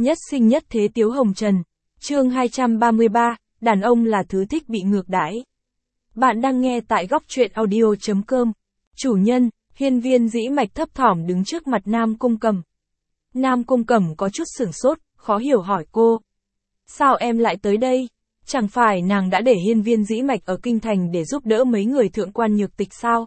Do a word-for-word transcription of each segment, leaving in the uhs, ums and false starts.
Nhất sinh nhất thế Tiếu Hồng Trần. Chương hai trăm ba mươi ba, đàn ông là thứ thích bị ngược đãi. Bạn đang nghe tại góc truyện audio chấm com. Chủ nhân, hiên viên dĩ mạch thấp thỏm đứng trước mặt Nam Cung Cẩm. Nam Cung Cẩm có chút sửng sốt, khó hiểu hỏi cô. Sao em lại tới đây? Chẳng phải nàng đã để hiên viên dĩ mạch ở kinh thành để giúp đỡ mấy người thượng quan nhược tịch sao?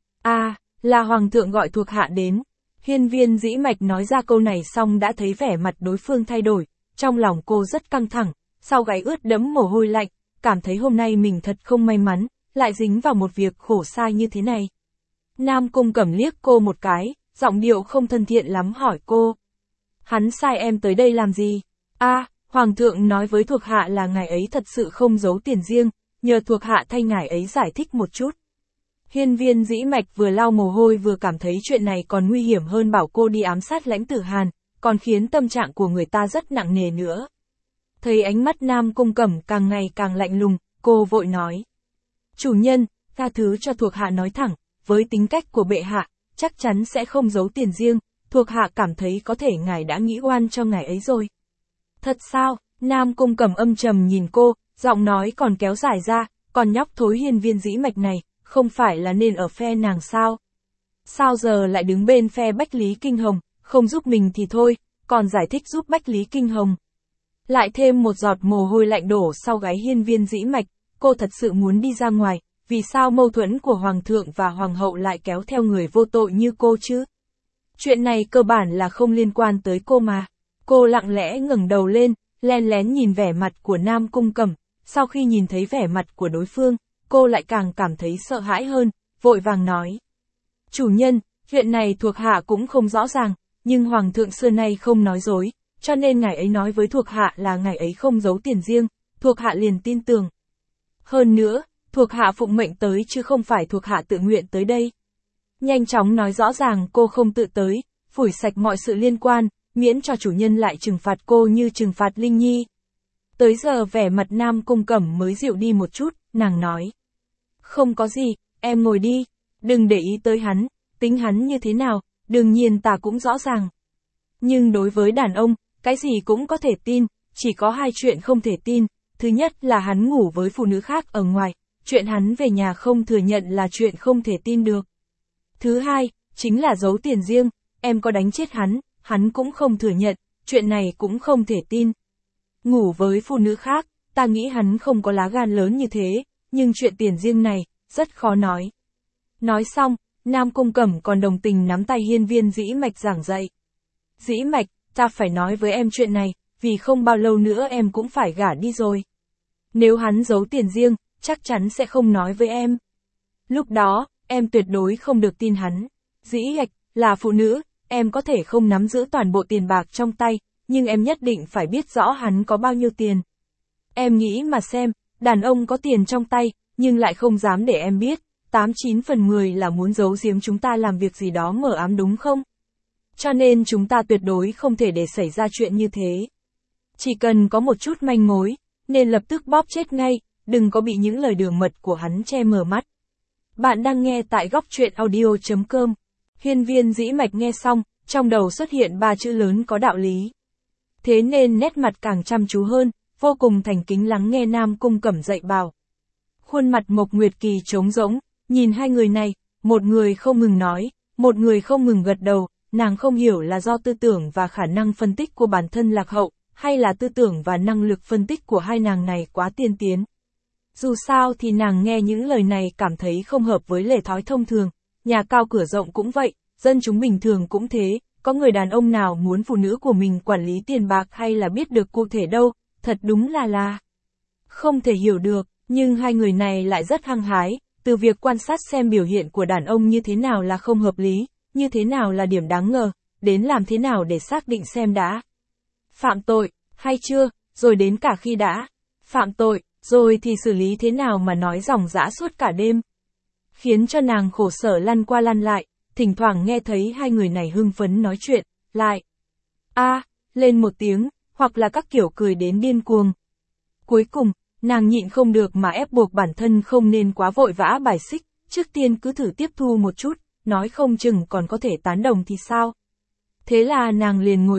À, là hoàng thượng gọi thuộc hạ đến. Hiên viên dĩ mạch nói ra câu này xong đã thấy vẻ mặt đối phương thay đổi, trong lòng cô rất căng thẳng, sau gáy ướt đẫm mồ hôi lạnh, cảm thấy hôm nay mình thật không may mắn, lại dính vào một việc khổ sai như thế này. Nam Cung Cẩm liếc cô một cái, giọng điệu không thân thiện lắm hỏi cô. Hắn sai em tới đây làm gì? À, hoàng thượng nói với thuộc hạ là ngài ấy thật sự không giấu tiền riêng, nhờ thuộc hạ thay ngài ấy giải thích một chút. Hiên viên dĩ mạch vừa lau mồ hôi vừa cảm thấy chuyện này còn nguy hiểm hơn bảo cô đi ám sát Lãnh Tử Hàn, còn khiến tâm trạng của người ta rất nặng nề nữa. Thấy ánh mắt Nam Cung Cẩm càng ngày càng lạnh lùng, cô vội nói. Chủ nhân, tha thứ cho thuộc hạ nói thẳng, với tính cách của bệ hạ, chắc chắn sẽ không giấu tiền riêng, thuộc hạ cảm thấy có thể ngài đã nghĩ oan cho ngài ấy rồi. Thật sao? Nam Cung Cẩm âm trầm nhìn cô, giọng nói còn kéo dài ra, còn nhóc thối hiên viên dĩ mạch này, không phải là nên ở phe nàng sao? Sao giờ lại đứng bên phe Bách Lý Kinh Hồng, không giúp mình thì thôi, còn giải thích giúp Bách Lý Kinh Hồng. Lại thêm một giọt mồ hôi lạnh đổ sau gáy hiên viên dĩ mạch, cô thật sự muốn đi ra ngoài, vì sao mâu thuẫn của Hoàng thượng và Hoàng hậu lại kéo theo người vô tội như cô chứ? Chuyện này cơ bản là không liên quan tới cô mà. Cô lặng lẽ ngẩng đầu lên, len lén nhìn vẻ mặt của Nam Cung Cẩm, sau khi nhìn thấy vẻ mặt của đối phương, cô lại càng cảm thấy sợ hãi hơn, vội vàng nói. Chủ nhân, chuyện này thuộc hạ cũng không rõ ràng, nhưng Hoàng thượng xưa nay không nói dối, cho nên ngài ấy nói với thuộc hạ là ngài ấy không giấu tiền riêng, thuộc hạ liền tin tưởng. Hơn nữa, thuộc hạ phụng mệnh tới chứ không phải thuộc hạ tự nguyện tới đây. Nhanh chóng nói rõ ràng cô không tự tới, phủi sạch mọi sự liên quan, miễn cho chủ nhân lại trừng phạt cô như trừng phạt Linh Nhi. Tới giờ vẻ mặt Nam Cung Cẩm mới dịu đi một chút, nàng nói. Không có gì, em ngồi đi, đừng để ý tới hắn, tính hắn như thế nào, đương nhiên ta cũng rõ ràng. Nhưng đối với đàn ông, cái gì cũng có thể tin, chỉ có hai chuyện không thể tin, thứ nhất là hắn ngủ với phụ nữ khác ở ngoài, chuyện hắn về nhà không thừa nhận là chuyện không thể tin được. Thứ hai, chính là giấu tiền riêng, em có đánh chết hắn, hắn cũng không thừa nhận, chuyện này cũng không thể tin. Ngủ với phụ nữ khác, ta nghĩ hắn không có lá gan lớn như thế, nhưng chuyện tiền riêng này, rất khó nói. Nói xong, Nam Cung Cẩm còn đồng tình nắm tay hiên viên dĩ mạch giảng dạy. Dĩ mạch, ta phải nói với em chuyện này, vì không bao lâu nữa em cũng phải gả đi rồi. Nếu hắn giấu tiền riêng, chắc chắn sẽ không nói với em. Lúc đó, em tuyệt đối không được tin hắn. Dĩ ạch, là phụ nữ, em có thể không nắm giữ toàn bộ tiền bạc trong tay, nhưng em nhất định phải biết rõ hắn có bao nhiêu tiền. Em nghĩ mà xem, đàn ông có tiền trong tay, nhưng lại không dám để em biết, tám chín phần mười là muốn giấu giếm chúng ta làm việc gì đó mờ ám đúng không? Cho nên chúng ta tuyệt đối không thể để xảy ra chuyện như thế. Chỉ cần có một chút manh mối, nên lập tức bóp chết ngay, đừng có bị những lời đường mật của hắn che mờ mắt. Bạn đang nghe tại góc truyện audio chấm com. Hiên viên dĩ mạch nghe xong, trong đầu xuất hiện ba chữ lớn có đạo lý. Thế nên nét mặt càng chăm chú hơn, vô cùng thành kính lắng nghe Nam Cung Cẩm dạy bảo. Khuôn mặt Mộc Nguyệt Kỳ trống rỗng, nhìn hai người này, một người không ngừng nói, một người không ngừng gật đầu, nàng không hiểu là do tư tưởng và khả năng phân tích của bản thân lạc hậu, hay là tư tưởng và năng lực phân tích của hai nàng này quá tiên tiến. Dù sao thì nàng nghe những lời này cảm thấy không hợp với lề thói thông thường, nhà cao cửa rộng cũng vậy, dân chúng bình thường cũng thế, có người đàn ông nào muốn phụ nữ của mình quản lý tiền bạc hay là biết được cụ thể đâu, thật đúng là là không thể hiểu được, nhưng hai người này lại rất hăng hái, từ việc quan sát xem biểu hiện của đàn ông như thế nào là không hợp lý, như thế nào là điểm đáng ngờ, đến làm thế nào để xác định xem đã phạm tội, hay chưa, rồi đến cả khi đã phạm tội, rồi thì xử lý thế nào mà nói ròng rã suốt cả đêm. Khiến cho nàng khổ sở lăn qua lăn lại, thỉnh thoảng nghe thấy hai người này hưng phấn nói chuyện, lại a à, lên một tiếng, hoặc là các kiểu cười đến điên cuồng. Cuối cùng, nàng nhịn không được mà ép buộc bản thân không nên quá vội vã bài xích, trước tiên cứ thử tiếp thu một chút, nói không chừng còn có thể tán đồng thì sao. Thế là nàng liền ngồi dậy,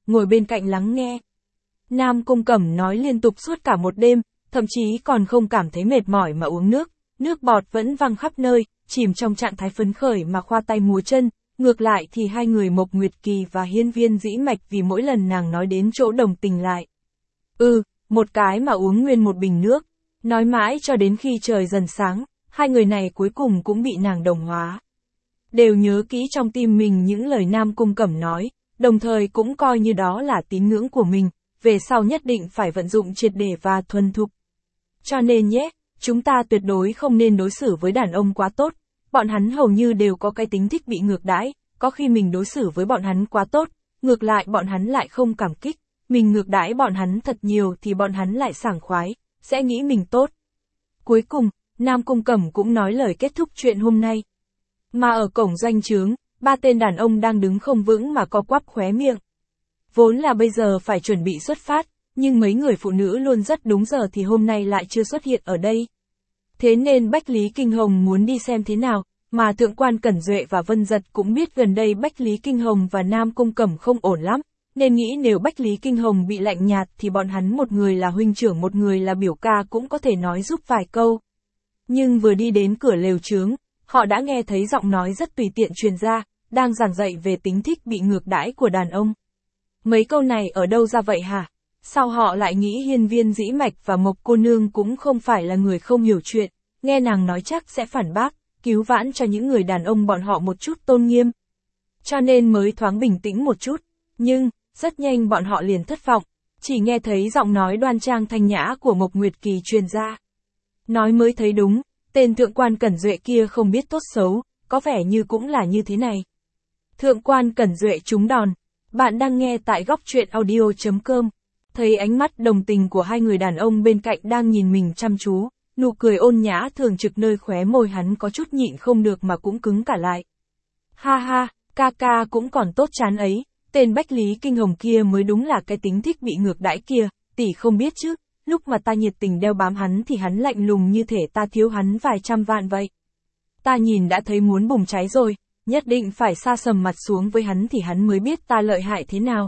ngồi bên cạnh lắng nghe. Nam Cung Cẩm nói liên tục suốt cả một đêm, thậm chí còn không cảm thấy mệt mỏi mà uống nước, nước bọt vẫn văng khắp nơi, chìm trong trạng thái phấn khởi mà khoa tay múa chân. Ngược lại thì hai người Mộc Nguyệt Kỳ và Hiên Viên Dĩ Mạch vì mỗi lần nàng nói đến chỗ đồng tình lại. Ừ, một cái mà uống nguyên một bình nước, nói mãi cho đến khi trời dần sáng, hai người này cuối cùng cũng bị nàng đồng hóa. Đều nhớ kỹ trong tim mình những lời Nam Cung Cẩm nói, đồng thời cũng coi như đó là tín ngưỡng của mình, về sau nhất định phải vận dụng triệt để và thuần thục. Cho nên nhé, chúng ta tuyệt đối không nên đối xử với đàn ông quá tốt. Bọn hắn hầu như đều có cái tính thích bị ngược đãi, có khi mình đối xử với bọn hắn quá tốt, ngược lại bọn hắn lại không cảm kích, mình ngược đãi bọn hắn thật nhiều thì bọn hắn lại sảng khoái, sẽ nghĩ mình tốt. Cuối cùng, Nam Cung Cẩm cũng nói lời kết thúc chuyện hôm nay. Mà ở cổng doanh trướng, ba tên đàn ông đang đứng không vững mà co quắp khóe miệng. Vốn là bây giờ phải chuẩn bị xuất phát, nhưng mấy người phụ nữ luôn rất đúng giờ thì hôm nay lại chưa xuất hiện ở đây. Thế nên Bách Lý Kinh Hồng muốn đi xem thế nào, mà Thượng quan Cẩn Duệ và Vân Giật cũng biết gần đây Bách Lý Kinh Hồng và Nam Cung Cẩm không ổn lắm, nên nghĩ nếu Bách Lý Kinh Hồng bị lạnh nhạt thì bọn hắn một người là huynh trưởng một người là biểu ca cũng có thể nói giúp vài câu. Nhưng vừa đi đến cửa lều trướng, họ đã nghe thấy giọng nói rất tùy tiện truyền ra, đang giảng dạy về tính thích bị ngược đãi của đàn ông. Mấy câu này ở đâu ra vậy hả? Sao họ lại nghĩ Hiên Viên Dĩ Mạch và Mộc cô nương cũng không phải là người không hiểu chuyện, nghe nàng nói chắc sẽ phản bác, cứu vãn cho những người đàn ông bọn họ một chút tôn nghiêm. Cho nên mới thoáng bình tĩnh một chút, nhưng, rất nhanh bọn họ liền thất vọng, chỉ nghe thấy giọng nói đoan trang thanh nhã của Mộc Nguyệt Kỳ truyền ra. Nói mới thấy đúng, tên Thượng quan Cẩn Duệ kia không biết tốt xấu, có vẻ như cũng là như thế này. Thượng quan Cẩn Duệ trúng đòn, bạn đang nghe tại góc truyện audio chấm com. Thấy ánh mắt đồng tình của hai người đàn ông bên cạnh đang nhìn mình chăm chú, nụ cười ôn nhã thường trực nơi khóe môi hắn có chút nhịn không được mà cũng cứng cả lại. Ha ha, ca ca cũng còn tốt chán ấy, tên Bách Lý Kinh Hồng kia mới đúng là cái tính thích bị ngược đãi kia, tỷ không biết chứ, lúc mà ta nhiệt tình đeo bám hắn thì hắn lạnh lùng như thể ta thiếu hắn vài trăm vạn vậy. Ta nhìn đã thấy muốn bùng cháy rồi, nhất định phải sa sầm mặt xuống với hắn thì hắn mới biết ta lợi hại thế nào.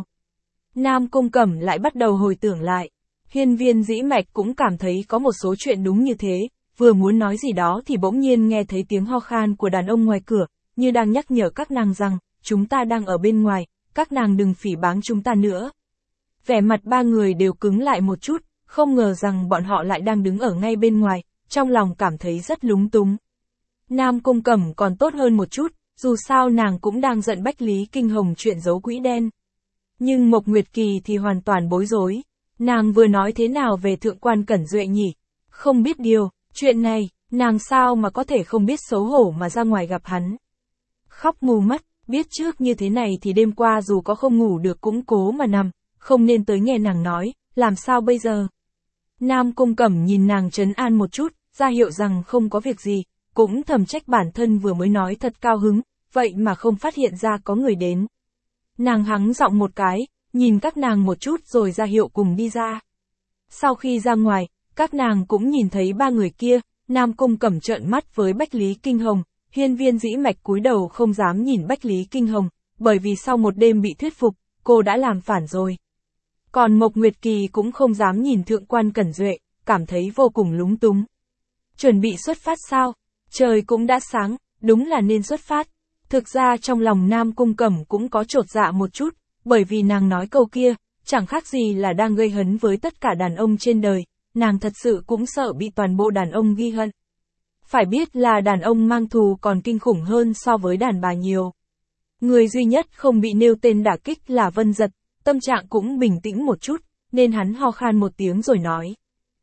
Nam Cung Cẩm lại bắt đầu hồi tưởng lại. Hiên Viên Dĩ Mạch cũng cảm thấy có một số chuyện đúng như thế, vừa muốn nói gì đó thì bỗng nhiên nghe thấy tiếng ho khan của đàn ông ngoài cửa, như đang nhắc nhở các nàng rằng, chúng ta đang ở bên ngoài, các nàng đừng phỉ báng chúng ta nữa. Vẻ mặt ba người đều cứng lại một chút, không ngờ rằng bọn họ lại đang đứng ở ngay bên ngoài, trong lòng cảm thấy rất lúng túng. Nam Cung Cẩm còn tốt hơn một chút, dù sao nàng cũng đang giận Bách Lý Kinh Hồng chuyện giấu quỹ đen. Nhưng Mộc Nguyệt Kỳ thì hoàn toàn bối rối. Nàng vừa nói thế nào về Thượng quan Cẩn Duệ nhỉ? Không biết điều, chuyện này, nàng sao mà có thể không biết xấu hổ mà ra ngoài gặp hắn. Khóc mù mắt, biết trước như thế này thì đêm qua dù có không ngủ được cũng cố mà nằm, không nên tới nghe nàng nói, làm sao bây giờ? Nam Cung Cẩm nhìn nàng trấn an một chút, ra hiệu rằng không có việc gì, cũng thầm trách bản thân vừa mới nói thật cao hứng, vậy mà không phát hiện ra có người đến. Nàng hắng giọng một cái, nhìn các nàng một chút rồi ra hiệu cùng đi ra. Sau khi ra ngoài, các nàng cũng nhìn thấy ba người kia, Nam Cung Cẩm trợn mắt với Bách Lý Kinh Hồng, Hiên Viên Dĩ Mạch cúi đầu không dám nhìn Bách Lý Kinh Hồng, bởi vì sau một đêm bị thuyết phục, cô đã làm phản rồi. Còn Mộc Nguyệt Kỳ cũng không dám nhìn Thượng quan Cẩn Duệ, cảm thấy vô cùng lúng túng. Chuẩn bị xuất phát sao? Trời cũng đã sáng, đúng là nên xuất phát. Thực ra trong lòng Nam Cung Cẩm cũng có chột dạ một chút, bởi vì nàng nói câu kia, chẳng khác gì là đang gây hấn với tất cả đàn ông trên đời, nàng thật sự cũng sợ bị toàn bộ đàn ông ghi hận. Phải biết là đàn ông mang thù còn kinh khủng hơn so với đàn bà nhiều. Người duy nhất không bị nêu tên đả kích là Vân Giật, tâm trạng cũng bình tĩnh một chút, nên hắn ho khan một tiếng rồi nói.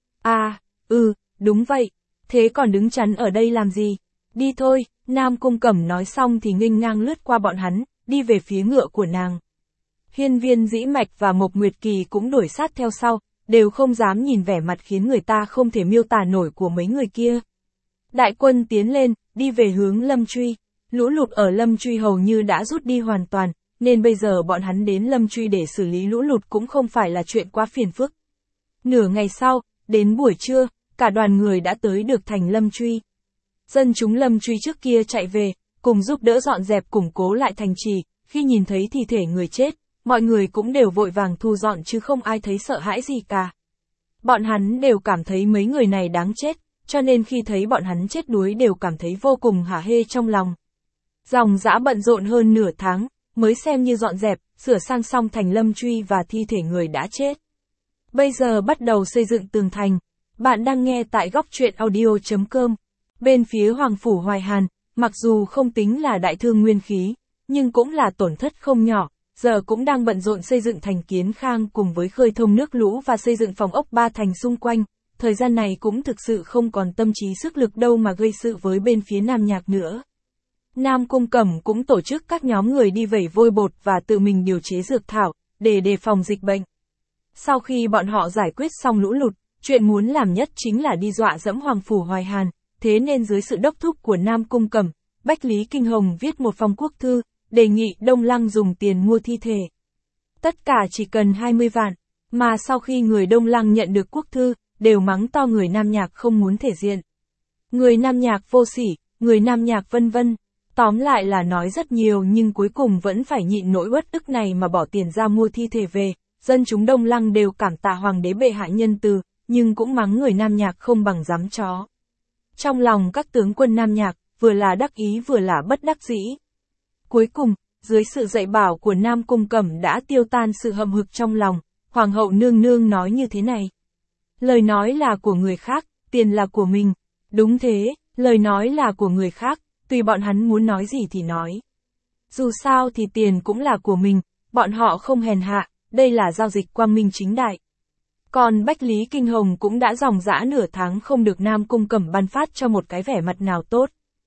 À, ừ, đúng vậy, thế còn đứng chắn ở đây làm gì? Đi thôi, Nam Cung Cẩm nói xong thì nghênh ngang lướt qua bọn hắn, đi về phía ngựa của nàng. Hiên Viên Dĩ Mạch và Mộc Nguyệt Kỳ cũng đuổi sát theo sau, đều không dám nhìn vẻ mặt khiến người ta không thể miêu tả nổi của mấy người kia. Đại quân tiến lên, đi về hướng Lâm Truy. Lũ lụt ở Lâm Truy hầu như đã rút đi hoàn toàn, nên bây giờ bọn hắn đến Lâm Truy để xử lý lũ lụt cũng không phải là chuyện quá phiền phức. Nửa ngày sau, đến buổi trưa, cả đoàn người đã tới được thành Lâm Truy. Dân chúng Lâm Truy trước kia chạy về, cùng giúp đỡ dọn dẹp củng cố lại thành trì, khi nhìn thấy thi thể người chết, mọi người cũng đều vội vàng thu dọn chứ không ai thấy sợ hãi gì cả. Bọn hắn đều cảm thấy mấy người này đáng chết, cho nên khi thấy bọn hắn chết đuối đều cảm thấy vô cùng hả hê trong lòng. Dòng dã bận rộn hơn nửa tháng, mới xem như dọn dẹp, sửa sang xong thành lâm truy và thi thể người đã chết. Bây giờ bắt đầu xây dựng tường thành. Bạn đang nghe tại góc truyện audio chấm com. Bên phía Hoàng Phủ Hoài Hàn, mặc dù không tính là đại thương nguyên khí, nhưng cũng là tổn thất không nhỏ, giờ cũng đang bận rộn xây dựng thành Kiến Khang cùng với khơi thông nước lũ và xây dựng phòng ốc ba thành xung quanh. Thời gian này cũng thực sự không còn tâm trí sức lực đâu mà gây sự với bên phía Nam Nhạc nữa. Nam Cung Cẩm cũng tổ chức các nhóm người đi vẩy vôi bột và tự mình điều chế dược thảo, để đề phòng dịch bệnh. Sau khi bọn họ giải quyết xong lũ lụt, chuyện muốn làm nhất chính là đi dọa dẫm Hoàng Phủ Hoài Hàn, thế nên dưới sự đốc thúc của Nam Cung Cẩm, Bách Lý Kinh Hồng viết một phong quốc thư, đề nghị Đông Lăng dùng tiền mua thi thể. Tất cả chỉ cần hai mươi vạn, mà sau khi người Đông Lăng nhận được quốc thư, đều mắng to người Nam Nhạc không muốn thể diện. Người Nam Nhạc vô sỉ, người Nam Nhạc vân vân. Tóm lại là nói rất nhiều nhưng cuối cùng vẫn phải nhịn nỗi uất ức này mà bỏ tiền ra mua thi thể về. Dân chúng Đông Lăng đều cảm tạ Hoàng đế bệ hạ nhân từ, nhưng cũng mắng người Nam Nhạc không bằng dám chó. Trong lòng các tướng quân Nam Nhạc, vừa là đắc ý vừa là bất đắc dĩ. Cuối cùng, dưới sự dạy bảo của Nam Cung Cẩm đã tiêu tan sự hậm hực trong lòng, Hoàng hậu nương nương nói như thế này. Lời nói là của người khác, tiền là của mình. Đúng thế, lời nói là của người khác, tùy bọn hắn muốn nói gì thì nói. Dù sao thì tiền cũng là của mình, bọn họ không hèn hạ, đây là giao dịch quang minh chính đại. Còn Bách Lý Kinh Hồng cũng đã dòng dã nửa tháng không được Nam Cung Cẩm ban phát cho một cái vẻ mặt nào tốt.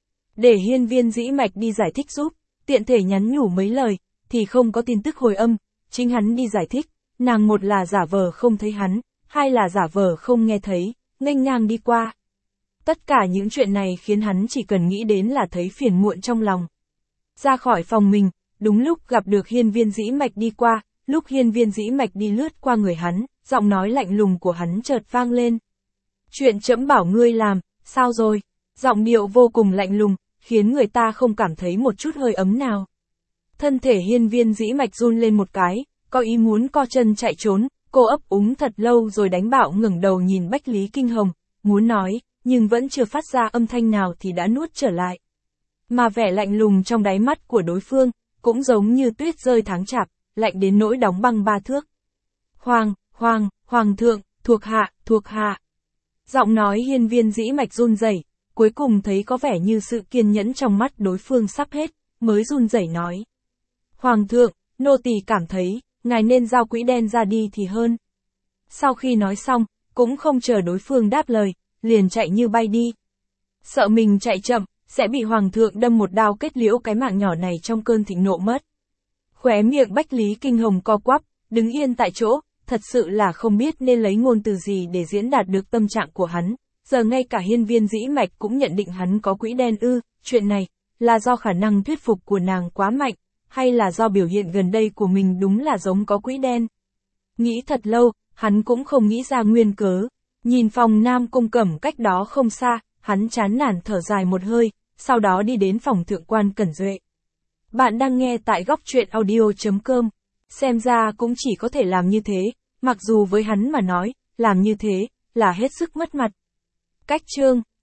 Để Hiên Viên Dĩ Mạch đi giải thích giúp, tiện thể nhắn nhủ mấy lời, thì không có tin tức hồi âm, chính hắn đi giải thích, nàng một là giả vờ không thấy hắn, hai là giả vờ không nghe thấy, nghênh ngang đi qua. Tất cả những chuyện này khiến hắn chỉ cần nghĩ đến là thấy phiền muộn trong lòng. Ra khỏi phòng mình, đúng lúc gặp được Hiên Viên Dĩ Mạch đi qua, lúc Hiên Viên Dĩ Mạch đi lướt qua người hắn, giọng nói lạnh lùng của hắn chợt vang lên. Chuyện trẫm bảo ngươi làm, sao rồi? Giọng điệu vô cùng lạnh lùng, khiến người ta không cảm thấy một chút hơi ấm nào. Thân thể Hiên Viên Dĩ Mạch run lên một cái, có ý muốn co chân chạy trốn, cô ấp úng thật lâu rồi đánh bạo ngẩng đầu nhìn Bách Lý Kinh Hồng, muốn nói, nhưng vẫn chưa phát ra âm thanh nào thì đã nuốt trở lại. Mà vẻ lạnh lùng trong đáy mắt của đối phương, cũng giống như tuyết rơi tháng chạp, lạnh đến nỗi đóng băng ba thước. Hoàng, Hoàng, Hoàng thượng, thuộc hạ, thuộc hạ. Giọng nói Hiên Viên Dĩ Mạch run rẩy, cuối cùng thấy có vẻ như sự kiên nhẫn trong mắt đối phương sắp hết, mới run rẩy nói. Hoàng thượng, nô tỳ cảm thấy, ngài nên giao quỹ đen ra đi thì hơn. Sau khi nói xong, cũng không chờ đối phương đáp lời, liền chạy như bay đi. Sợ mình chạy chậm, sẽ bị Hoàng thượng đâm một đao kết liễu cái mạng nhỏ này trong cơn thịnh nộ mất. Khóe miệng Bách Lý Kinh Hồng co quắp, đứng yên tại chỗ, thật sự là không biết nên lấy ngôn từ gì để diễn đạt được tâm trạng của hắn. Giờ ngay cả Hiên Viên Dĩ Mạch cũng nhận định hắn có quỹ đen ư, chuyện này, là do khả năng thuyết phục của nàng quá mạnh, hay là do biểu hiện gần đây của mình đúng là giống có quỹ đen. Nghĩ thật lâu, hắn cũng không nghĩ ra nguyên cớ. Nhìn phòng Nam Cung Cẩm cách đó không xa, hắn chán nản thở dài một hơi, sau đó đi đến phòng thượng quan Cẩn Duệ. Bạn đang nghe tại góc truyện audio chấm com. Xem ra cũng chỉ có thể làm như thế, mặc dù với hắn mà nói, làm như thế, là hết sức mất mặt. Cách chương